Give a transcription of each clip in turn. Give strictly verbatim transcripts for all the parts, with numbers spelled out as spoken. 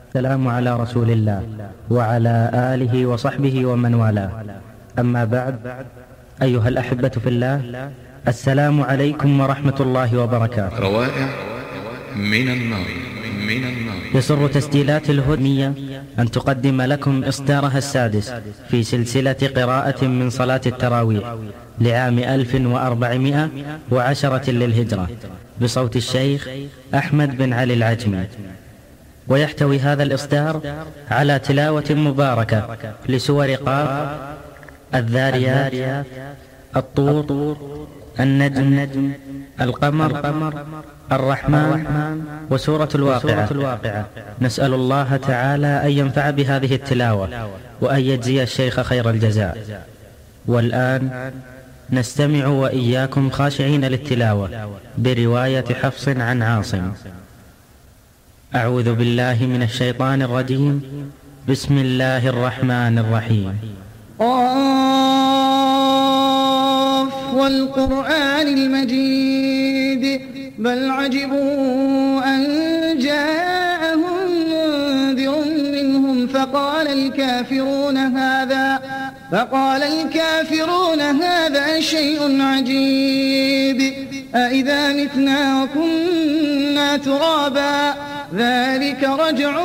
السلام على رسول الله وعلى آله وصحبه ومن والاه. أما بعد، أيها الأحبة في الله، السلام عليكم ورحمة الله وبركاته. روائع من النار من النار. يسر تسجيلات الهدمية أن تقدم لكم إصدارها السادس في سلسلة قراءة من صلاة التراويح لعام ألف وأربعمائة وعشرة للهجرة بصوت الشيخ أحمد بن علي العجمي. ويحتوي هذا الإصدار على تلاوة مباركة لسور قاف، الذاريات، الطور، النجم، القمر، الرحمن، وسورة الواقعة. نسأل الله تعالى أن ينفع بهذه التلاوة وأن يجزي الشيخ خير الجزاء. والآن نستمع وإياكم خاشعين للتلاوة برواية حفص عن عاصم. أعوذ بالله من الشيطان الرجيم. بسم الله الرحمن الرحيم. قاف والقرآن المجيد بل عجبوا أن جاءهم منذر منهم فقال الكافرون هذا فقال الكافرون هذا شيء عجيب أإذا متنا وكنا ترابا ذلك رجع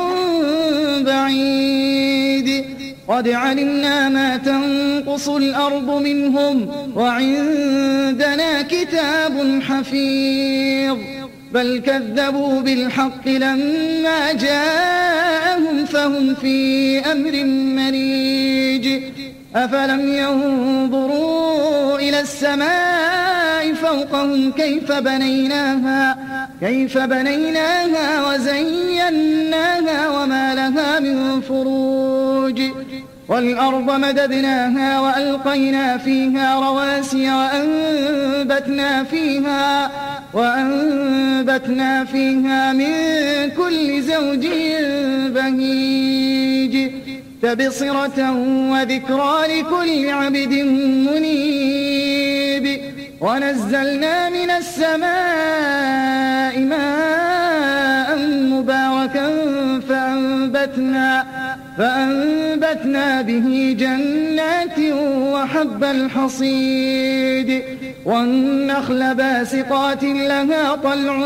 بعيد قد علمنا ما تنقص الأرض منهم وعندنا كتاب حفيظ بل كذبوا بالحق لما جاءهم فهم في أمر مريج أفلم ينظروا إلى السماء فوقهم كيف بنيناها كيف بنيناها وزيناها وما لها من فروج والأرض مددناها وألقينا فيها رواسي وأنبتنا فيها وأنبتنا فيها من كل زوج بهيج تبصرة وذكرى لكل عبد منيب ونزلنا من السماء ماء مباركا فأنبتنا, فأنبتنا به جنات وحب الحصيد والنخل باسقات لها طلع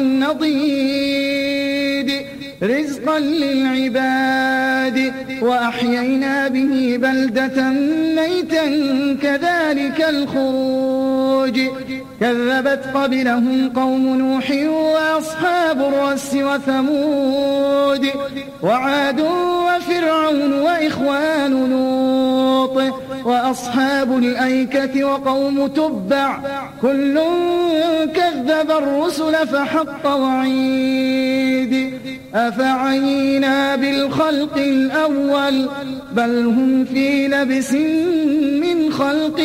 نضيد رزقا للعباد وأحيينا به بلدة ميتا كذلك الخروج كذبت قبلهم قوم نوح وأصحاب الرس وثمود وعاد وفرعون وإخوان لوط وأصحاب الأيكة وقوم تبع كل كذب الرسل فحق وعيد أفعينا بالخلق الأول بل هم في لبس من خلق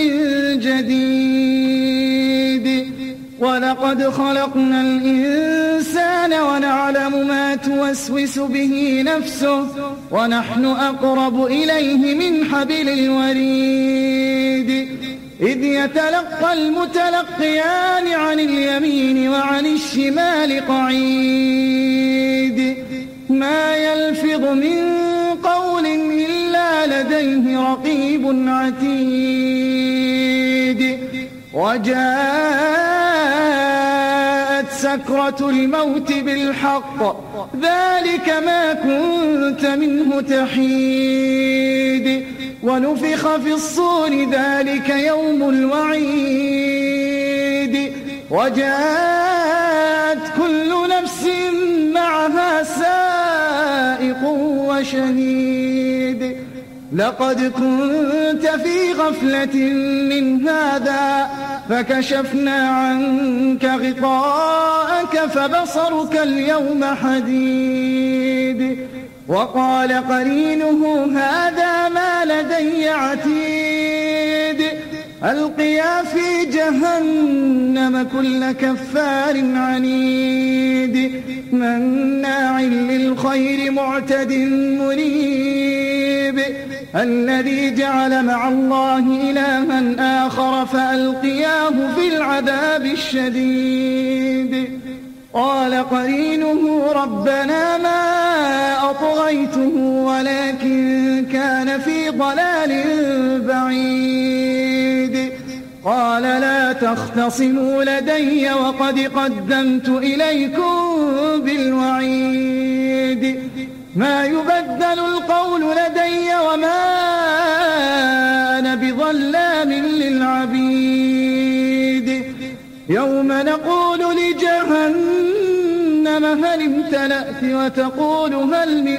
جديد ولقد خلقنا الإنسان ونعلم ما توسوس به نفسه ونحن أقرب إليه من حبل الوريد إذ يتلقى المتلقيان عن اليمين وعن الشمال قعيد ما يلفظ من قول إلا لديه رقيب عتيد وجاءت سكرة الموت بالحق ذلك ما كنت منه تحيد ونفخ في الصور ذلك يوم الوعيد وجاءت كل نفس معها سائق وشهيد لقد كنت في غفلة من هذا فكشفنا عنك غطاءك فبصرك اليوم حديد وقال قرينه هذا ما لدي عتيد ألقيا في جهنم كل كفار عنيد مناع للخير معتد مريب الذي جعل مع الله إلها آخر فألقياه في العذاب الشديد قال قرينه ربنا ما أطغيته ولكن كان في ضلال بعيد قال لا تختصموا لدي وقد قدمت إليكم بالوعيد ما يبدل القول لدي وما أنا بظلام للعبيد يوم نقول لجهنم هل امتلأت وتقول هل من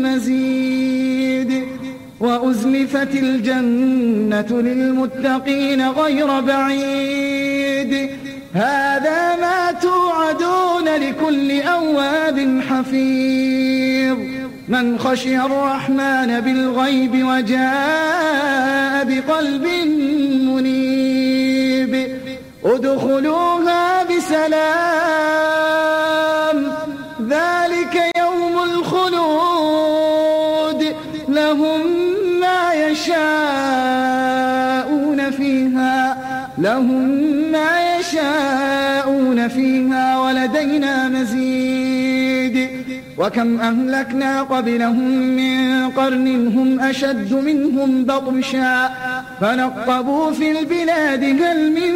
مزيد وأزلفت الجنة للمتقين غير بعيد هذا ما توعدون لكل أواب حفيظ من خشي الرحمن بالغيب وجاء بقلب منيب ادخلوها بسلام ذلك يوم الخلود لهم ما يشاءون فيها لهم ما يشاءون فيها ولدينا مزيد وكم أهلكنا قبلهم من قرن هم أشد منهم بطشا فنقبوا في البلاد هل من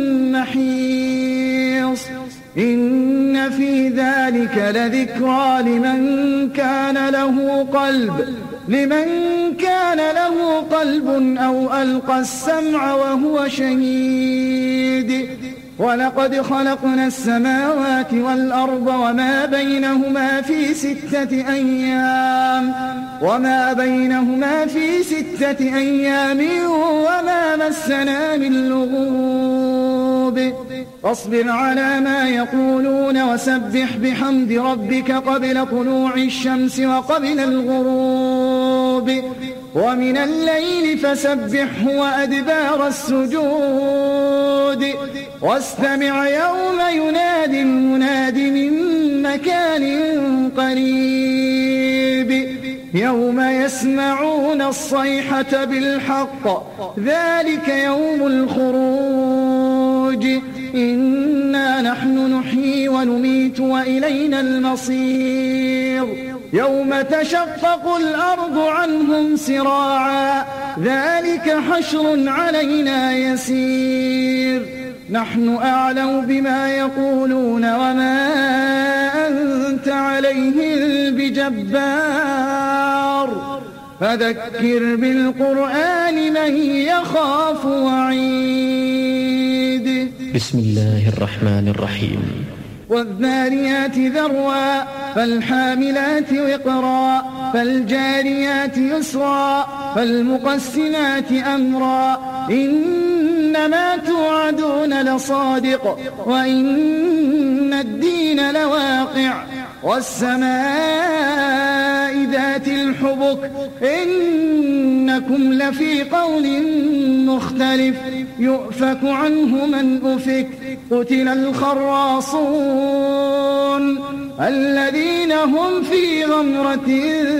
محيص إن في ذلك لذكرى لمن كان له قلب لمن كان له قلب أو ألقى السمع وهو شهيد ولقد خلقنا السماوات والأرض وما بينهما في ستة أيام وما بينهما في ستة أيام وما مسنا من لغوب فاصبر على ما يقولون وسبح بحمد ربك قبل طلوع الشمس وقبل الغروب ومن الليل فسبحه وأدبار السجود واستمع يوم ينادي المناد من مكان قريب يوم يسمعون الصيحة بالحق ذلك يوم الخروج إنا نحن نحيي ونميت وإلينا المصير يوم تشقق الأرض عنهم سراعا ذلك حشر علينا يسير نحن أعلم بما يقولون وما أنت عليهم بجبار فذكر بالقرآن من يخاف وعيد بسم الله الرحمن الرحيم والذاريات ذروا فالحاملات وقرا فالجاريات يسرا فالمقسمات أمرا إنما توعدون لصادق وإن الدين لواقع والسماء ذات الحبك إنكم لفي قول مختلف يؤفك عنه من أفك قتل الخراصون الذين هم في غمرة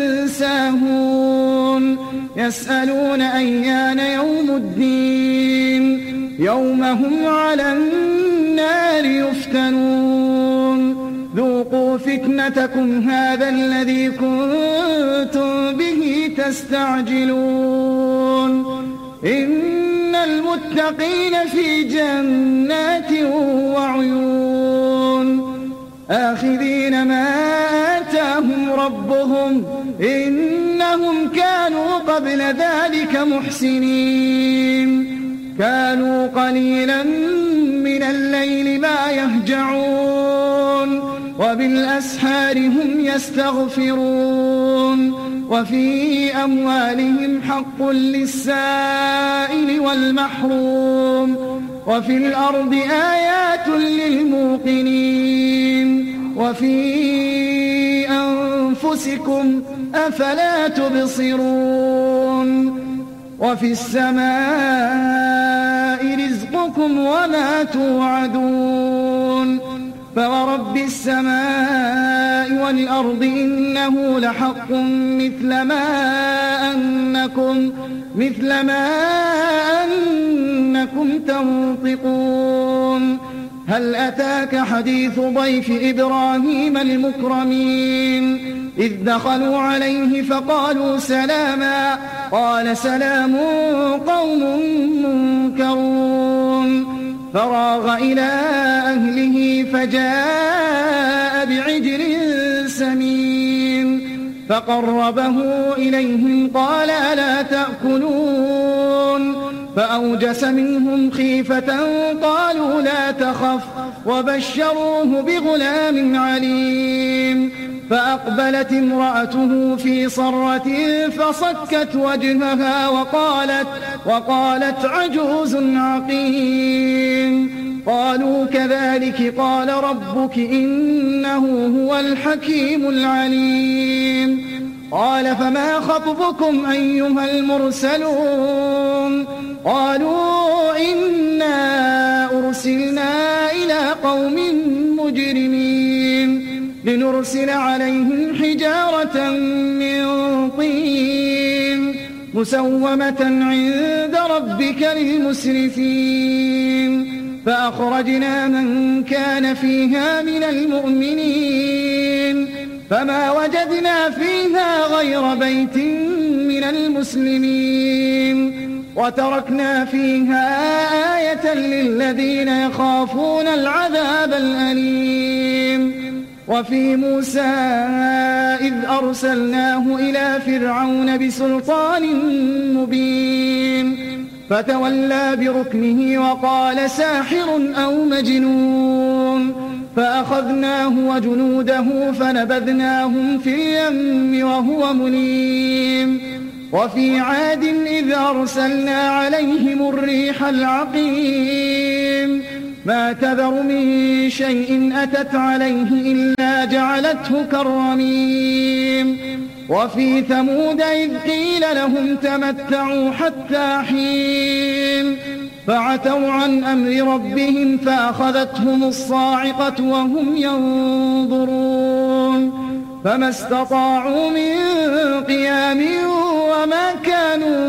ساهون يسألون أيان يوم الدين يوم هم على النار يفتنون ذوقوا فتنتكم هذا الذي كنتم به تستعجلون إن المتقين في جنات وعيون آخذين ما آتاهم ربهم إنهم كانوا قبل ذلك محسنين كانوا قليلا من الليل ما يهجعون وبالأسحار هم يستغفرون وفي أموالهم حق للسائل والمحروم وفي الأرض آيات للموقنين وفي أنفسكم أفلا تبصرون وفي السماء رزقكم وما توعدون فورب السماء والأرض إنه لحق مثل ما أنكم مثل ما أنكم تنطقون هل أتاك حديث ضيف إبراهيم المكرمين إذ دخلوا عليه فقالوا سلاما قال سلام قوم منكرون فراغ إلى أهله فجاء بعجل سمين فقربه إليهم قال ألا تأكلون فأوجس منهم خيفة قالوا لا تخف وبشروه بغلام عليم فأقبلت امرأته في صرة فصكت وجهها وقالت, وقالت عجوز عقيم قالوا كذلك قال ربك إنه هو الحكيم العليم قال فما خطبكم أيها المرسلون قالوا إنا أرسلنا إلى قوم مجرمين لنرسل عليهم حجارة من طين مسومة عند ربك للمسرفين فأخرجنا من كان فيها من المؤمنين فما وجدنا فيها غير بيت من المسلمين وتركنا فيها آية للذين يخافون العذاب الأليم وفي موسى إذ أرسلناه إلى فرعون بسلطان مبين فتولى بركنه وقال ساحر أو مجنون فأخذناه وجنوده فنبذناهم في اليم وهو مليم وفي عاد إذ أرسلنا عليهم الريح العقيم ما تذر من شيء أتت عليه إلا جعلته كالرميم وفي ثمود إذ قيل لهم تمتعوا حتى حين فعتوا عن أمر ربهم فأخذتهم الصاعقة وهم ينظرون فما استطاعوا من قيام وما كانوا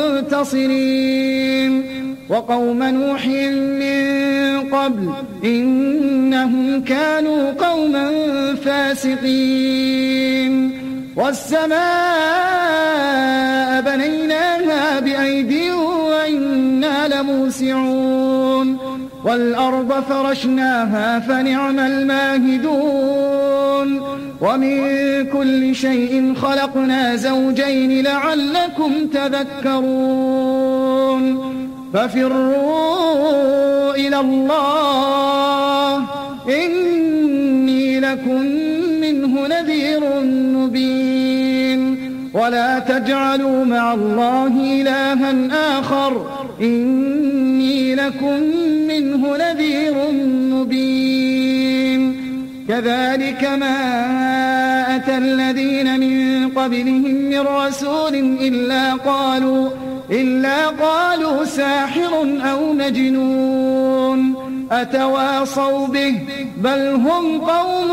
منتصرين وقوم نوح من قبل إنهم كانوا قوما فاسقين والسماء بنيناها بأيد وإنا لموسعون والأرض فرشناها فنعم الماهدون ومن كل شيء خلقنا زوجين لعلكم تذكرون ففروا إلى الله إني لكم منه نذير مبين ولا تجعلوا مع الله إلها آخر إني لكم منه نذير مبين كذلك ما أتى الذين من قبلهم من رسول إلا قالوا إلا قالوا ساحر أو مجنون أتواصوا به بل هم قوم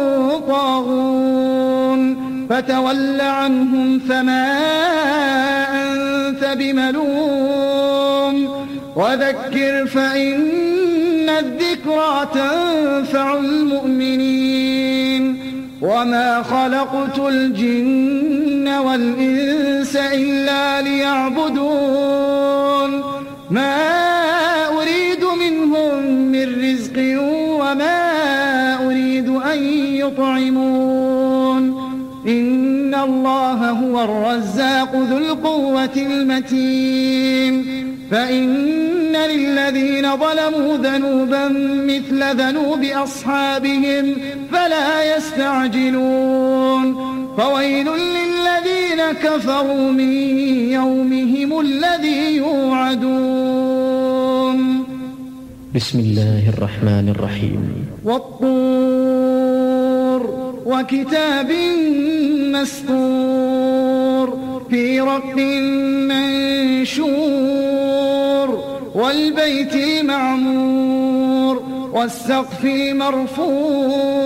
طاغون فتول عنهم فما أنت بملوم وذكر فإن الذكرى تنفع المؤمنين وما خلقت الجن والإنس إلا ليعبدون ما أريد منهم من رزق وما أريد أن يطعمون إن الله هو الرزاق ذو القوة المتين فإن للذين ظلموا ذنوبا مثل ذنوب أصحابهم فلا يستعجلون فويل للذين كفروا من يومهم الذي يوعدون بسم الله الرحمن الرحيم والطور وكتاب مسطور في رق منشور والبيت المعمور والسقف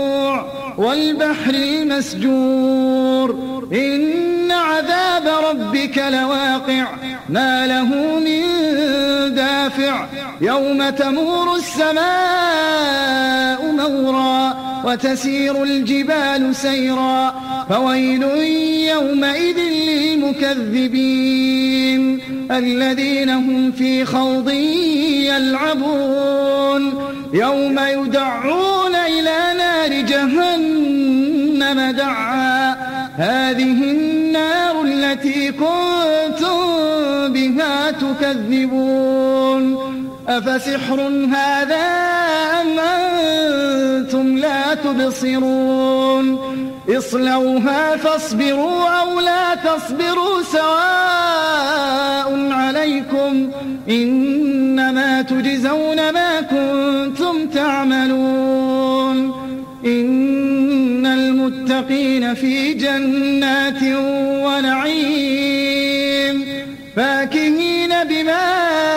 المرفوع والبحر المسجور إن عذاب ربك ربك لواقع ما له من دافع يوم تمور السماء مورا وتسير الجبال سيرا فويل يومئذ للمكذبين الذين هم في خوض يلعبون يوم يدعون إلى نار جهنم دعا هذه النار التي كنتم بها تكذبون أفسحر هذا أم أنتم لا تبصرون اصلوها فاصبروا أو لا تصبروا سواء عليكم إنما تجزون ما كنتم تعملون إن المتقين في جنات ونعيم فاكهين بما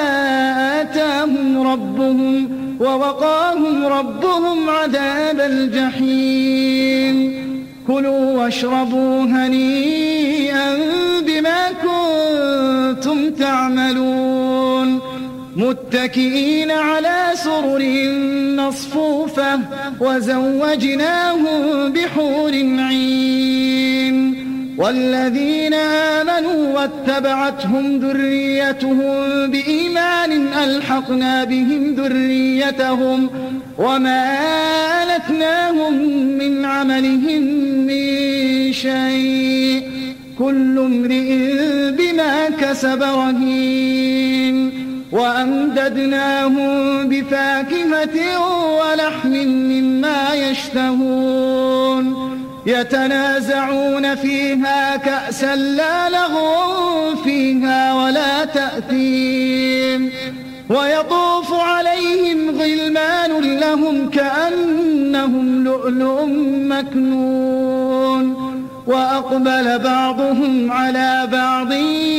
آتاهم ربهم ووقاهم ربهم عذاب الجحيم كلوا واشربوا هنيئا بما كنتم تعملون متكئين على سرر مصفوفة وزوجناهم بحور عين والذين آمنوا واتبعتهم ذريتهم بإيمان ألحقنا بهم ذريتهم وما ألتناهم من عملهم من شيء كل امرئ بما كسب رهين وأمددناهم بفاكهة ولحم مما يشتهون يتنازعون فيها كأسا لا لغو فيها ولا تأثيم ويطوف عليهم غلمان لهم كأنهم لؤلؤ مكنون وأقبل بعضهم على بعض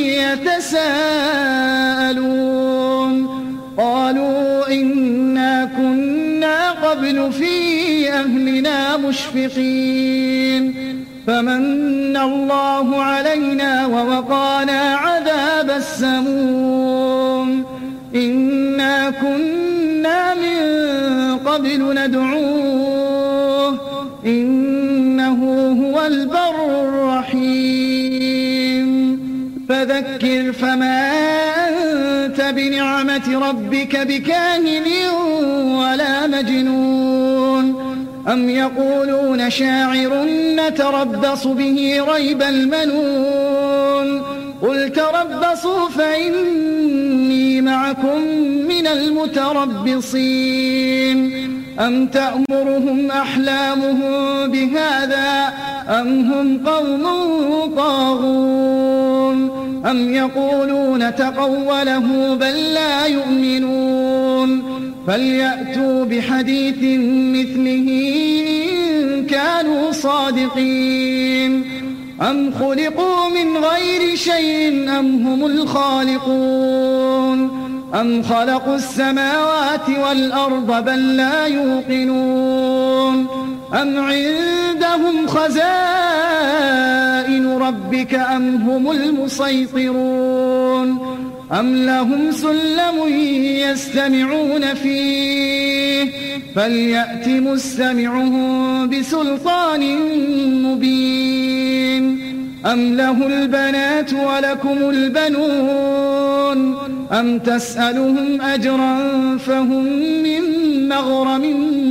يتساءلون قالوا إنا كنا قبل في أهلنا مشفقين فمن الله علينا ووقانا عذاب السموم إنا كنا من قبل ندعوه إنه هو البر الرحيم فذكر فما أنت بنعمة ربك بكاهن ولا مجنون أم يقولون شاعر نتربص به ريب المنون قل تربصوا فإني معكم من المتربصين أم تأمرهم أحلامهم بهذا أم هم قوم طاغون أم يقولون تقوله بل لا يؤمنون فليأتوا بحديث مثله إن كانوا صادقين أم خلقوا من غير شيء أم هم الخالقون أم خلقوا السماوات والأرض بل لا يوقنون أم عندهم خزائن ربك أم هم المسيطرون أم لهم سلم يستمعون فيه فليأت مستمعهم بسلطان مبين أم له البنات ولكم البنون أم تسألهم أجرا فهم من مغرم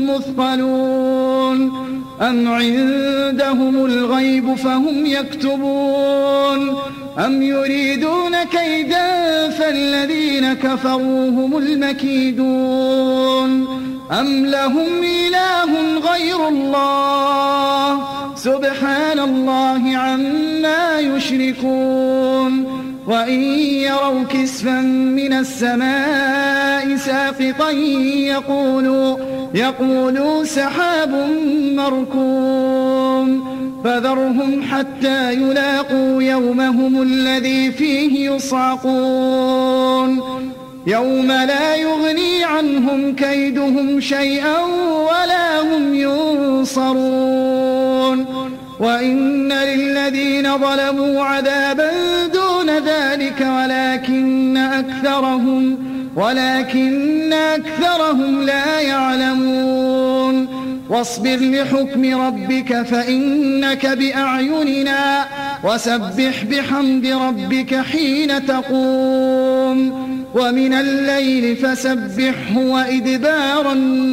مثقلون أم عندهم الغيب فهم يكتبون أم يريدون كيدا فالذين كفروا هم المكيدون أم لهم إله غير الله سبحان الله عما يشركون وإن يروا كسفا من السماء ساقطا يقولوا, يقولوا سحاب مركوم فذرهم حتى يلاقوا يومهم الذي فيه يصعقون يوم لا يغني عنهم كيدهم شيئا ولا هم ينصرون وإن للذين ظلموا عذابا دون ذلك ولكن أكثرهم ولكن أكثرهم لا يعلمون واصبر لحكم ربك فإنك بأعيننا وسبح بحمد ربك حين تقوم ومن الليل فسبحه وإدبار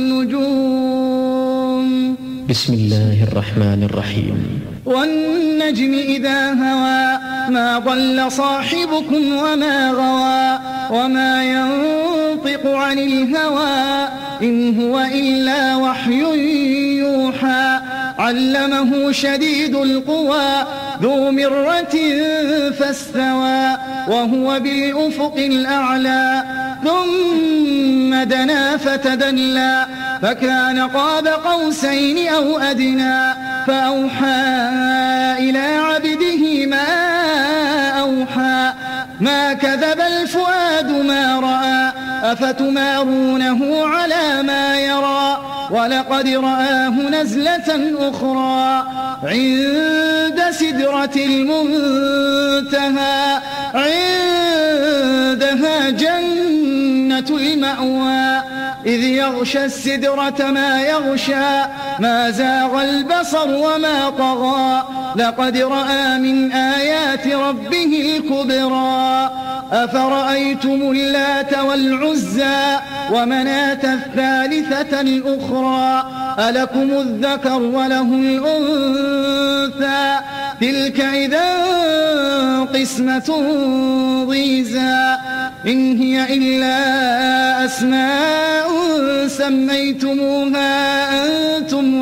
النجوم. بسم الله الرحمن الرحيم. والنجم إذا هوى ما ضل صاحبكم وما غوى وما ينطق عن الهوى إن هو إلا وحي يوحى علمه شديد القوى ذو مرة فاستوى وهو بالأفق الأعلى ثم دنا فتدلى فكان قاب قوسين أو أدنى فأوحى إلى عبده ما أوحى ما كذب الفؤاد ما رأى أفتمارونه على ما يرى ولقد رآه نزلة أخرى عند سدرة المنتهى عندها جنة المأوى إذ يغشى السدرة ما يغشى ما زاغ البصر وما طغى لقد رأى من آيات ربه الكبرى أفرأيتم اللات والعزى ومناة الثالثة الأخرى ألكم الذكر وله الأنثى تلك إذا قسمة ضيزى إن هي إلا أسماء سميتموها أنتم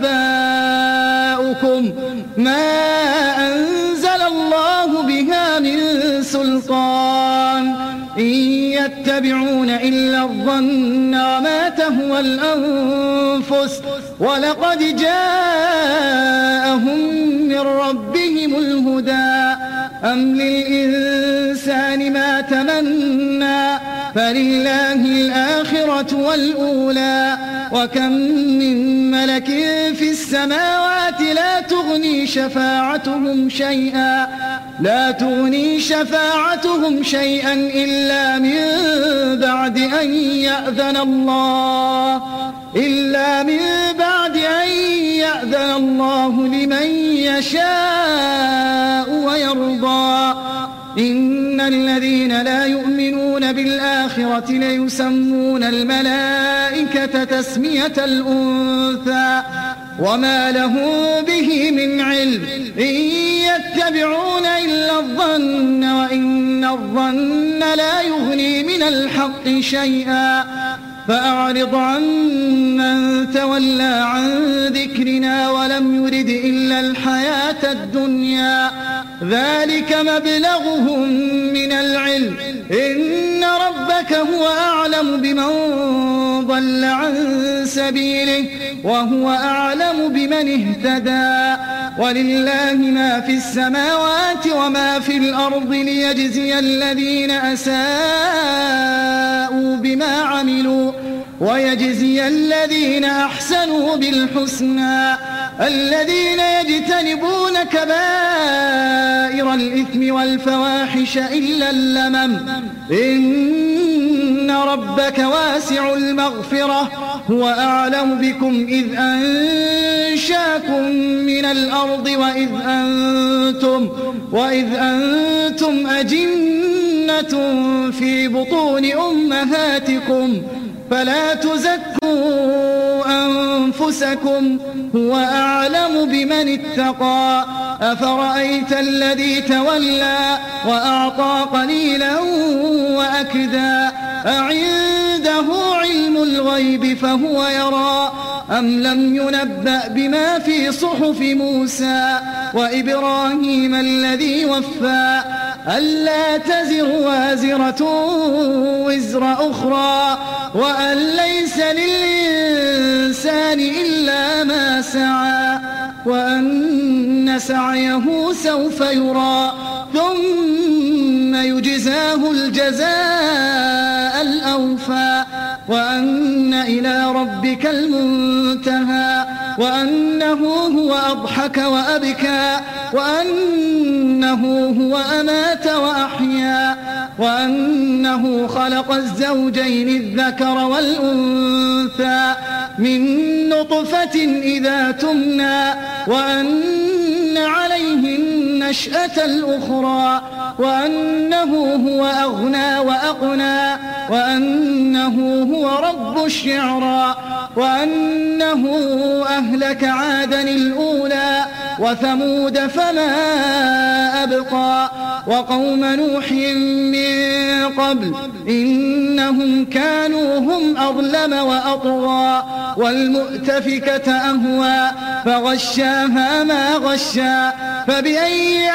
وآباؤكم ما أنزل الله بها من سلطان إن يتبعون إلا الظن وما تهوى الأنفس ولقد جاءهم من ربهم الهدى أم للإنسان ما تمنى فلله الآخرة والأولى وكم من ملك في السماوات لا تغني شفاعتهم شيئا لا تغني شفاعتهم شيئا إلا من بعد أن يأذن الله إلا من بعد أن يأذن الله لمن يشاء ويرضى إن الذين لا يؤمنون بالآخرة ليسمون الملائكة تسمية الأنثى وما لهم به من علم إن يتبعون إلا الظن وإن الظن لا يغني من الحق شيئا فأعرض عن من تولى عن ذكرنا ولم يرد إلا الحياة الدنيا ذلك مبلغهم من العلم إن ربك هو أعلم بمن ضل عن سبيله وهو أعلم بمن اهتدى ولله ما في السماوات وما في الأرض ليجزي الذين أساءوا بما عملوا ويجزي الذين أحسنوا بالحسنى الذين يجتنبون كبائر الإثم والفواحش إلا اللمم إن ربك واسع المغفرة هو أعلم بكم إذ أنشاكم من الأرض وإذ أنتم, وإذ أنتم أجنة في بطون أمهاتكم فلا تزكوا أنفسكم هو أعلم بمن اتقى أفرأيت الذي تولى وأعطى قليلا وأكدى أعنده علم الغيب فهو يرى أم لم ينبأ بما في صحف موسى وإبراهيم الذي وفى ألا تزر وازرة وزر أخرى وأن ليس للإنسان إلا ما سعى وأن سعيه سوف يرى ثم يجزاه الجزاء الأوفى وأن إلى ربك المنتهى وأنه هو أضحك وأبكى وأنه هو أمات وأحيا وأنه خلق الزوجين الذكر والأنثى من نطفة إذا تمنى وأن عليه النشأة الأخرى وأنه هو أغنى وأقنى وأنه هو رب الشعرى وأنه أهلك عادا الأولى وثمود فما أبقى وقوم نوح من قبل إنهم كانوا هم أظلم وأطغى والمؤتفكة أهوى فغشاها ما غشا فبأي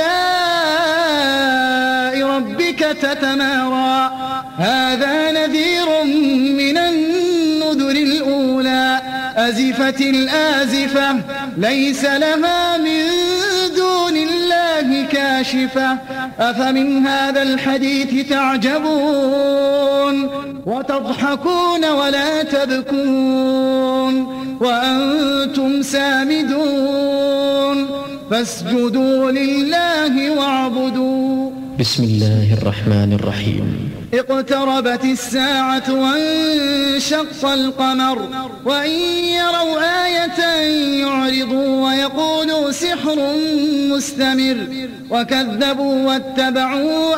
آلاء ربك تتمارى هذا نذير من النذر الأولى أزفت الآزفة ليس لها من دون الله كاشفة أفمن هذا الحديث تعجبون وتضحكون ولا تبكون وأنتم سامدون فاسجدوا لله واعبدوا. بسم الله الرحمن الرحيم. اقتربت الساعة وانشق القمر وإن يروا آية يعرضوا ويقولوا سحر مستمر وكذبوا واتبعوا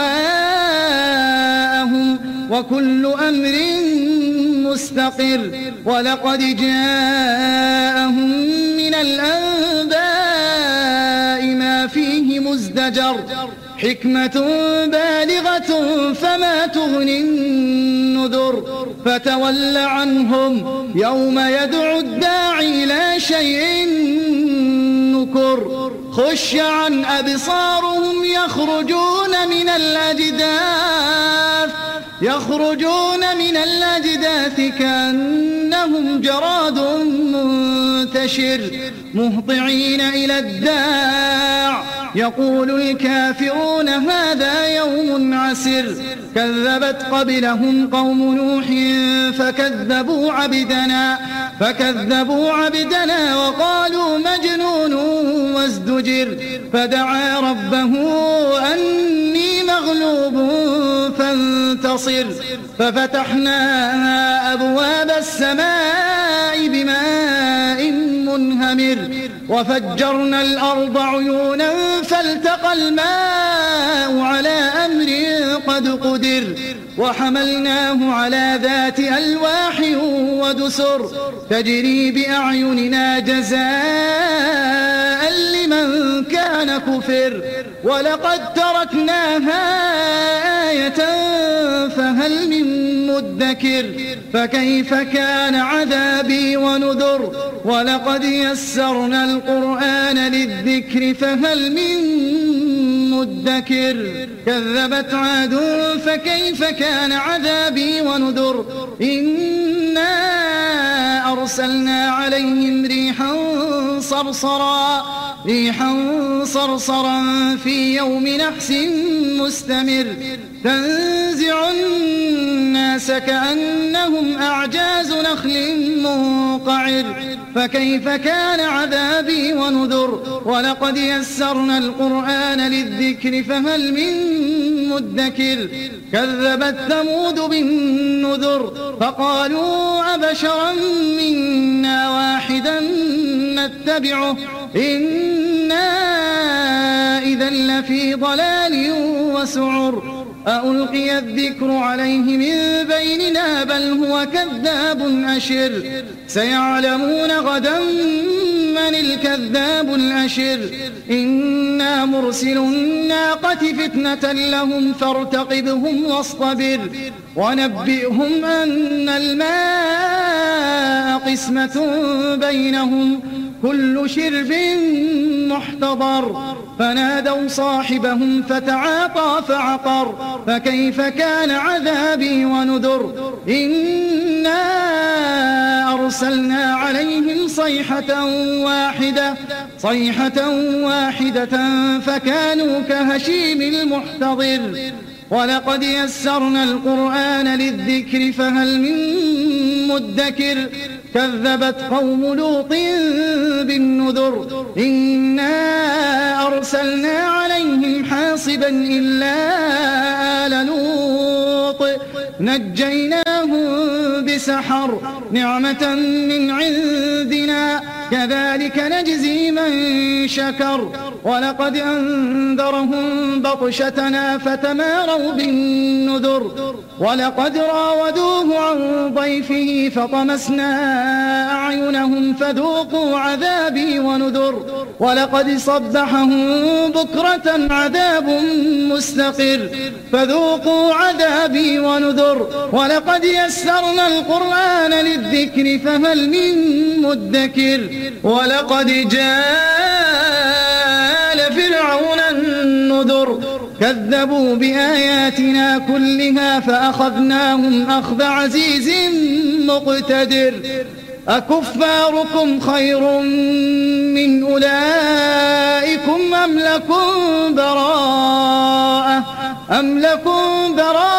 أهواءهم وكل أمر مستقر ولقد جاءهم من الأنباء ما فيه مزدجر حكمة بالغة فما تغني النذر فتول عنهم يوم يدعو الداعي إلى شيء نكر خش عن أبصارهم يخرجون من الأجداث يخرجون من الأجداث كأنهم جراد منتشر مهطعين إلى الداع يقول الكافرون هذا يوم عسر كذبت قبلهم قوم نوح فكذبوا عبدنا فكذبوا عبدنا وقالوا مجنون وازدجر فدعا ربه أني مغلوب فانتصر ففتحنا أبواب السماء بماء منهمر وفجرنا الأرض عيونا فالتقى الماء على أمر قد قدر وحملناه على ذات ألواح ودسر تجري بأعيننا جزاء لمن كان كفر ولقد تركناها آية فهل من مدكر فكيف كان عذابي ونذر ولقد يسرنا القرآن للذكر فهل من مدكر كذبت عاد فكيف كان عذابي ونذر إنا أرسلنا عليهم ريحا صرصرا ريحا صرصرا في يوم نحس مستمر تنزع الناس كأنهم أعجاز نخل منقعر فكيف كان عذابي ونذر ولقد يسرنا القرآن للذكر فهل من مدكر كذبت ثمود بالنذر فقالوا أبشرا منا واحدا نتبعه إنا إذا لفي ضلال وسعر ألقي الذكر عليه من بيننا بل هو كذاب أشر سيعلمون غدا من الكذاب الأشر إنا مرسل الناقة فتنة لهم فارتقبهم واصطبر ونبئهم أن الماء قسمة بينهم كل شرب محتضر فنادوا صاحبهم فتعاطى فعقر فكيف كان عذابي ونذر إنا أرسلنا عليهم صيحة واحدة صيحة واحدة فكانوا كهشيم المحتضر ولقد يسرنا القرآن للذكر فهل من مدكر كذبت قوم لوط بالنذر إنا أرسلنا عليهم حاصبا إلا آل لوط نجيناهم بسحر نعمة من عندنا كذلك نجزي من شكر ولقد أنذرهم بطشتنا فتماروا بالنذر ولقد راودوه عن ضيفه فطمسنا أعينهم فذوقوا عذابي ونذر ولقد صبحهم بكرة عذاب مستقر فذوقوا عذابي ونذر ولقد يسرنا القرآن للذكر فهل من مدكر ولقد جاء فرعون النذر كذبوا بآياتنا كلها فأخذناهم أخذ عزيز مقتدر أكفاركم خير من أولئكم أم لكم براءة أم لكم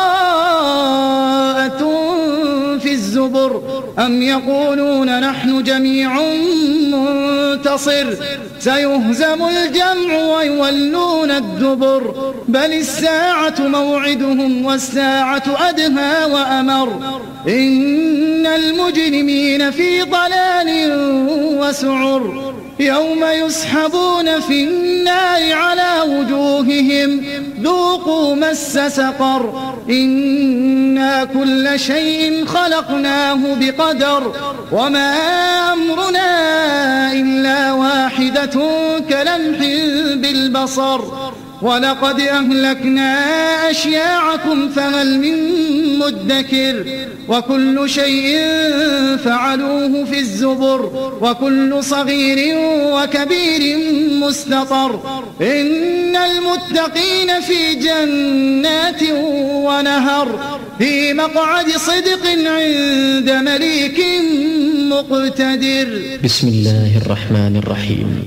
براءة في الزبر أم يقولون نحن جميع منتصر سيهزم الجمع ويولون الدبر بل الساعة موعدهم والساعة أدهى وأمر إن المجرمين في ضلال وسعر يوم يسحبون في النار على وجوههم ذوقوا مس سقر إنا كل شيء خلقناه بقدر وما أمرنا إلا واحدة كلمح بالبصر ولقد أهلكنا أشياعكم فهل من مدكر وكل شيء فعلوه في الزبر وكل صغير وكبير مستطر إن المتقين في جنات ونهر في مقعد صدق عند مليك مقتدر. بسم الله الرحمن الرحيم.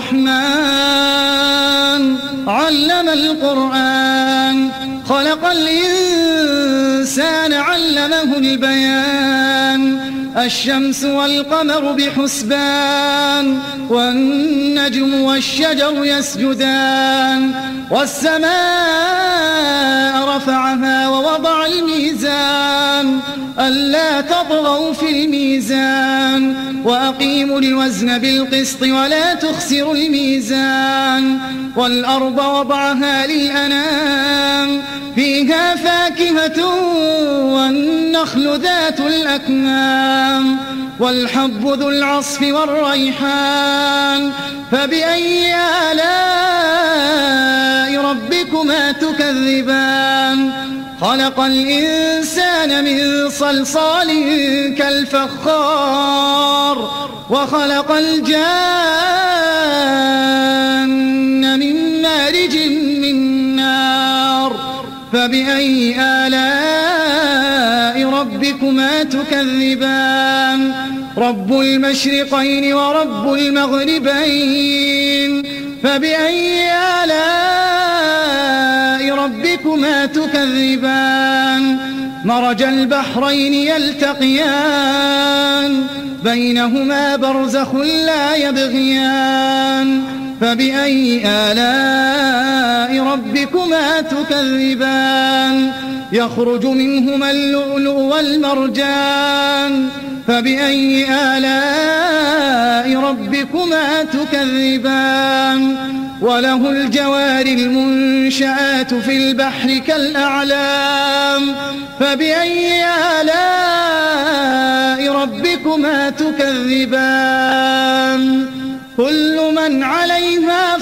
الرحمن علم القرآن خلق الإنسان علمه البيان الشمس والقمر بحسبان والنجم والشجر يسجدان والسماء رفعها ووضع الميزان ألا تطغوا في الميزان وأقيموا الوزن بالقسط ولا تخسروا الميزان والأرض وضعها للأنام فيها فاكهة والنخل ذات الأكمام والحب ذو العصف والريحان فبأي آلاء ربكما تكذبان خلق الإنسان من صلصال كالفخار وخلق الجان من مارج من نار فبأي آلاء ربكما تكذبان رب المشرقين ورب المغربين فبأي آلاء ربكما تكذبان مرج البحرين يلتقيان بينهما برزخ لا يبغيان فبأي آلاء ربكما تكذبان يخرج منهما اللؤلؤ والمرجان فبأي آلاء ربكما تكذبان وله الجوار المنشآت في البحر كالأعلام فبأي آلاء ربكما تكذبان كل من عليها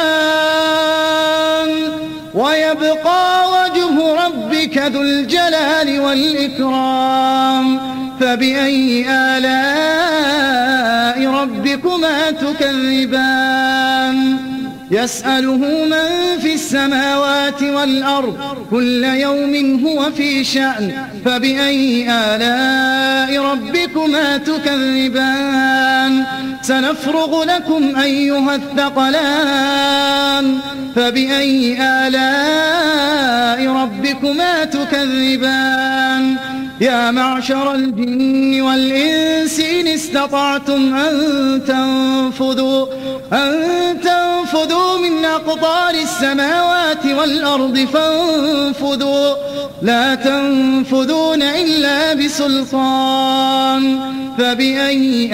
فان ويبقى وجه ربك ذو الجلال والإكرام فبأي آلاء ربكما تكذبان يسأله من في السماوات والأرض كل يوم هو في شأن فبأي آلاء ربكما تكذبان سنفرغ لكم أيها الثقلان فبأي آلاء ربكما تكذبان يا معشر الجن والإنس إن استطعتم أن تنفذوا أن تنفذوا من أقطار السماوات والأرض فانفذوا لا تنفذون إلا بسلطان فبأي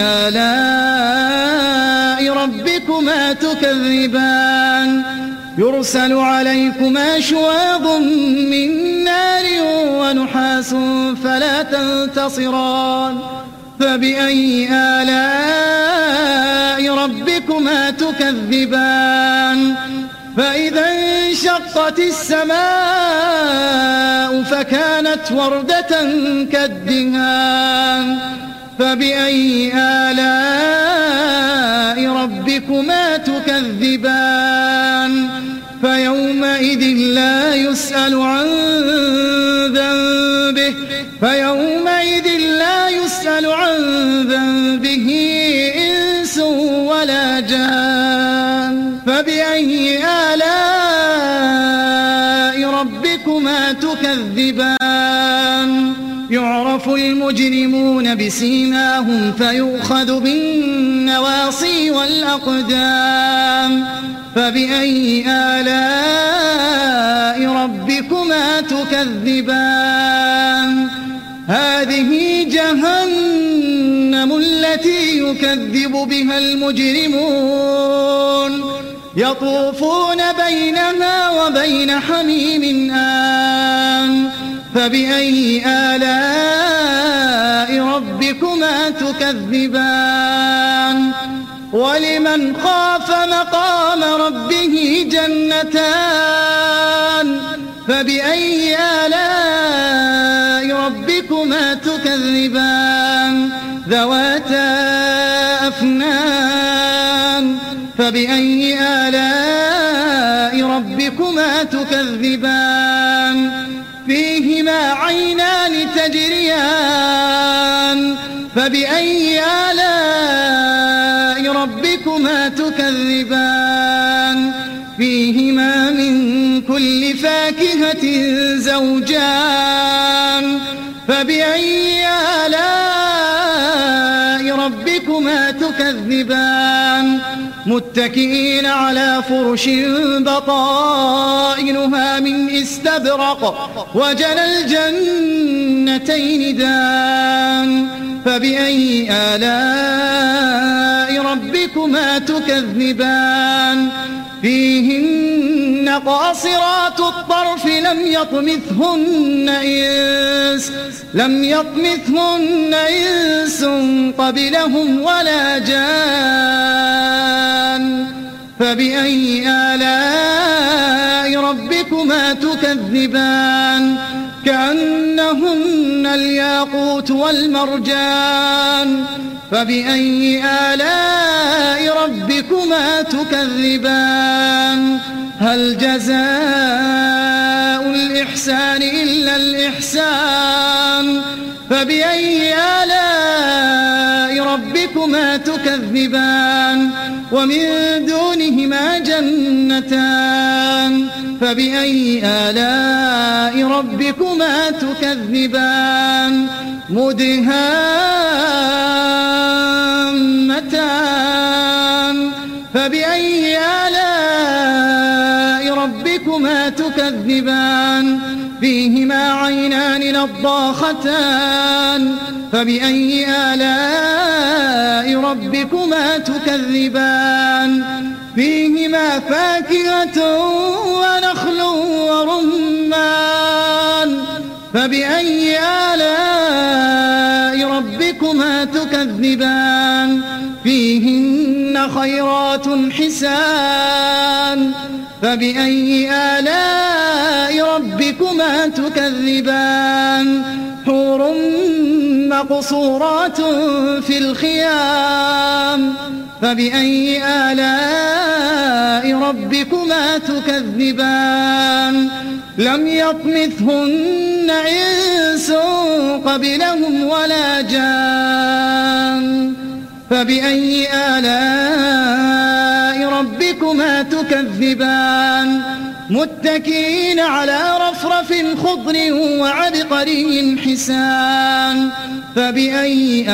آلاء ربكما تكذبان يرسل عليكما شواظ من نار ونحاس فلا تنتصران فبأي آلاء ربكما تكذبان فإذا انشقت السماء فكانت وردة كالدهان فبأي آلاء ربكما تكذبان فيومئذ لا يسأل عن ذنبه فيومئذ لا يسأل عن ذنبه إنس ولا جان فبأي آلاء ربكما تكذبان يعرف المجرمون بسيماهم فيؤخذ بالنواصي والأقدام فبأي آلاء ربكما تكذبان هذه جهنم التي يكذب بها المجرمون يطوفون بينها وبين حميم آن فبأي آلاء ربكما تكذبان ولمن خاف مقام ربه جنتان فبأي آلاء ربكما تكذبان ذواتا أفنان فبأي آلاء ربكما تكذبان فيهما عينان تجريان فبأي آلاء ربكما تكذبان فيهما من كل فاكهة زوجان فبأي آلاء ربكما تكذبان متكئين على فرش بطائنها من استبرق وجنى الجنتين دان فبأي آلاء ربكما تكذبان فيهن قاصرات الطرف لم يطمثهن إنس لم يطمثهن إنس قبلهم ولا جان فبأي آلاء ربكما تكذبان كأنهن الياقوت والمرجان فبأي آلاء ربكما تكذبان هل جزاء الإحسان إلا الإحسان فبأي آلاء ربكما تكذبان ومن دونهما جنتان فبأي آلاء ربكما تكذبان مدهامتان فبأي آلاء ربكما تكذبان فيهما عينان نضاختان فبأي آلاء ربكما تكذبان فيهما فاكهة ونخل ورمان فبأي آلاء ربكما تكذبان فيهن خيرات حسان فبأي آلاء ربكما تكذبان حور مقصورات في الخيام فبأي آلاء ربكما تكذبان لم يطمثهن إنس قبلهم ولا جان فبأي آلاء ربكما تكذبان متكئين على رفرف خضر وعبقري حسان فبأي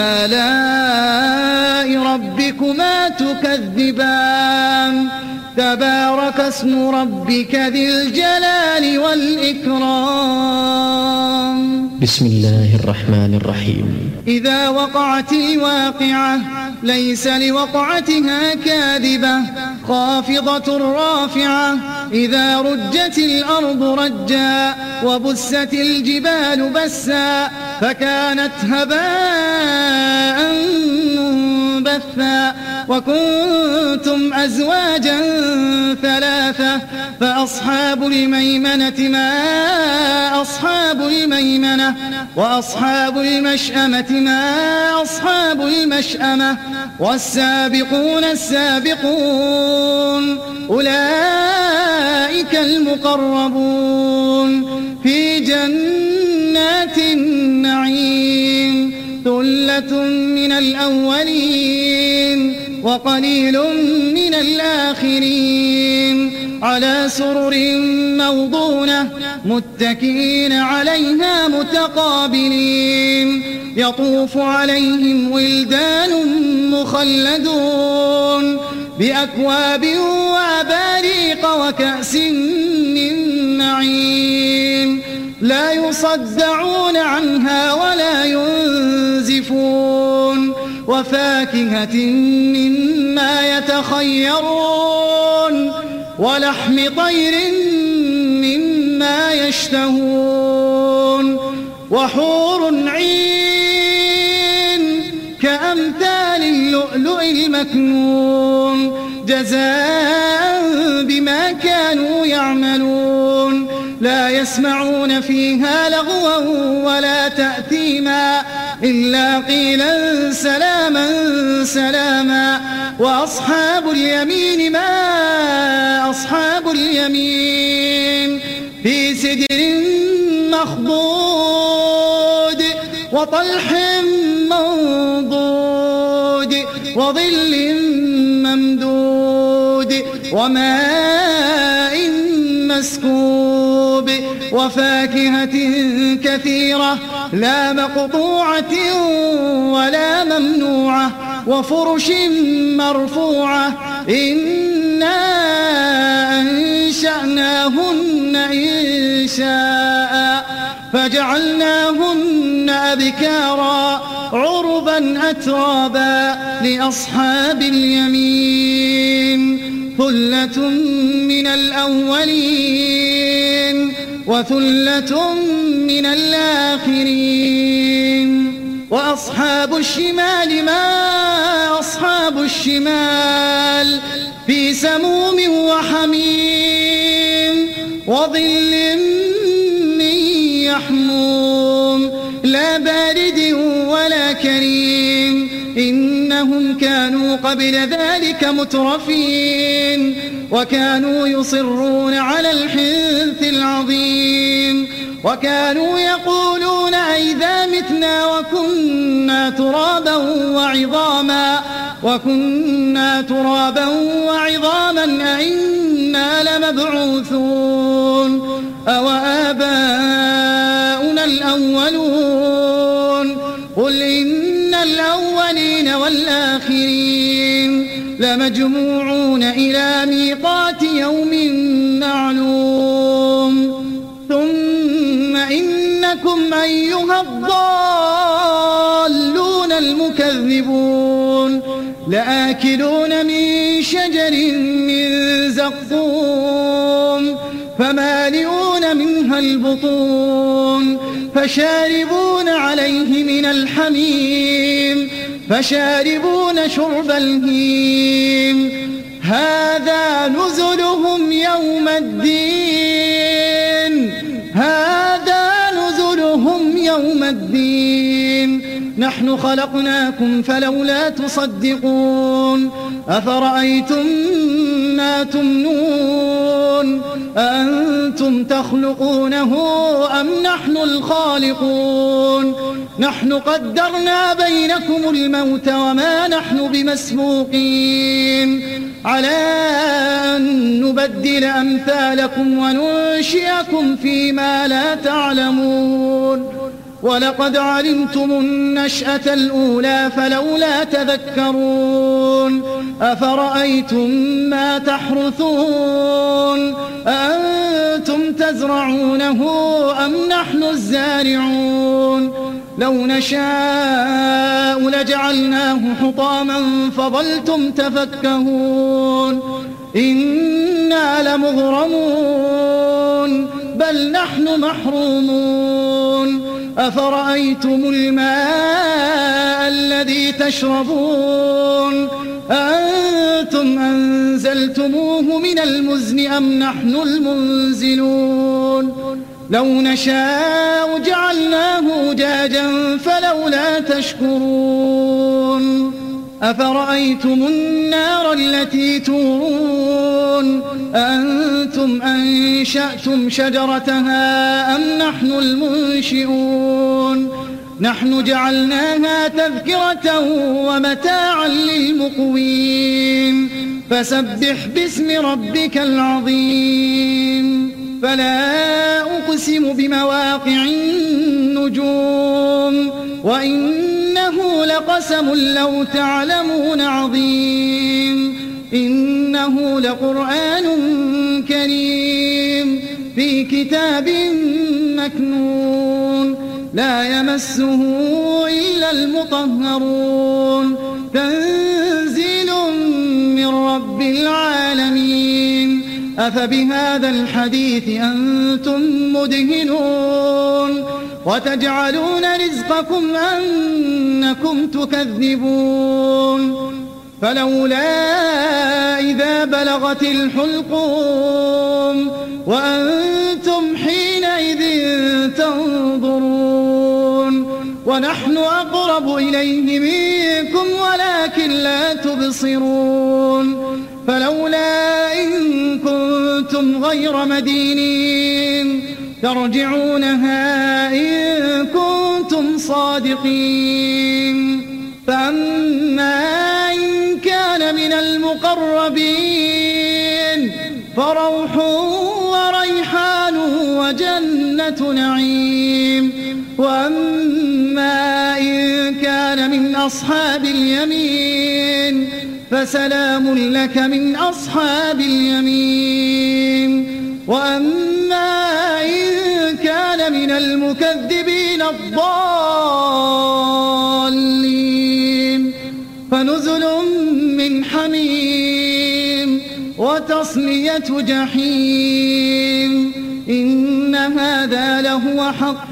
آلاء ربكما تكذبان تبارك اسم ربك ذي الجلال والإكرام. بسم الله الرحمن الرحيم. إذا وقعت الواقعة ليس لوقعتها كاذبة خافضة رافعة إذا رجت الأرض رجا وبست الجبال بسا فكانت هباء منبثا وكنتم أزواجا ثلاثة فأصحاب الميمنة ما أصحاب الميمنة وأصحاب المشأمة ما أصحاب المشأمة والسابقون السابقون أولئك المقربون في جنات النعيم ثلة من الأولين وقليل من الآخرين على سرر موضونة متكئين عليها متقابلين يطوف عليهم ولدان مخلدون بأكواب وأباريق وكأس من معين لا يصدعون عنها ولا ينزفون وفاكهة مما يتخيرون ولحم طير مما يشتهون وحور عين كأمثال اللؤلؤ المكنون جزاء بما كانوا يعملون لا يسمعون فيها لغوا ولا تأثيما إلا قيلا سلاما سلاما وأصحاب اليمين ما أصحاب اليمين في سدر مخضود وطلح منضود وظل ممدود وماء مسكوب وفاكهة كثيرة لا مقطوعة ولا ممنوعة وفرش مرفوعة إنا أنشأناهن إنشاء فجعلناهن أبكارا عربا أترابا لأصحاب اليمين ثلة من الأولين وثلة من الآخرين وأصحاب الشمال ما أصحاب الشمال في سموم وحميم وظل من يحموم لا بارد ولا كريم إنهم كانوا قبل ذلك مترفين وكانوا يصرون على الحنث العظيم وكانوا يقولون أئذا متنا وكنا ترابا وعظاما وكنا ترابا وعظاما أئنا لمبعوثون أو آباؤنا الأولون قل إن الأولين والآخرين لمجموعون إلى ميقات يوم معلوم ثم إنكم أيها الضالون المكذبون لآكلون من شجر من زقوم فمالئون منها البطون فشاربون عليه من الحميم فشاربون شرب الهيم هذا نزلهم يوم الدين هذا نزلهم يوم الدين نحن خلقناكم فلولا تصدقون أفرأيتم ما تمنون أأنتم تخلقونه أم نحن الخالقون نحن قدرنا بينكم الموت وما نحن بمسبوقين على أن نبدل أمثالكم وننشئكم فيما لا تعلمون ولقد علمتم النشأة الأولى فلولا تذكرون أفرأيتم ما تحرثون أأنتم تزرعونه أم نحن الزارعون لو نشاء لجعلناه حطاما فظلتم تفكهون إنا لمغرمون بل نحن محرومون أفرأيتم الماء الذي تشربون أأنتم أنزلتموه من المزن أم نحن المنزلون لو نشاء جعلناه أجاجا فلولا تشكرون أفرأيتم النار التي تورون أأنتم أنشأتم شجرتها أم نحن المنشئون نحن جعلناها تذكرة ومتاعا للمقوين فسبح باسم ربك العظيم فلا أقسم بمواقع النجوم وإنه لقسم لو تعلمون عظيم إنه لقرآن كريم في كتاب مكنون لا يمسه إلا المطهرون تنزيل من رب العالمين أفبهذا الحديث أنتم مدهنون وتجعلون رزقكم أنكم تكذبون فلولا إذا بلغت الحلقوم وأنتم حينئذ تنظرون ونحن أقرب إليه منكم ولكن لا تبصرون فلولا إن كنتم غير مدينين ترجعونها إن كنتم صادقين فأما إن كان من المقربين فروح وريحان وجنة نعيم وأما إن كان من أصحاب اليمين فسلام لك من أصحاب اليمين وأما إن كان من المكذبين الضالين فنزل من حميم وتصلية جحيم إن هذا لهو حق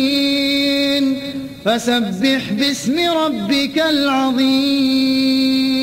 اليقين فسبح باسم ربك العظيم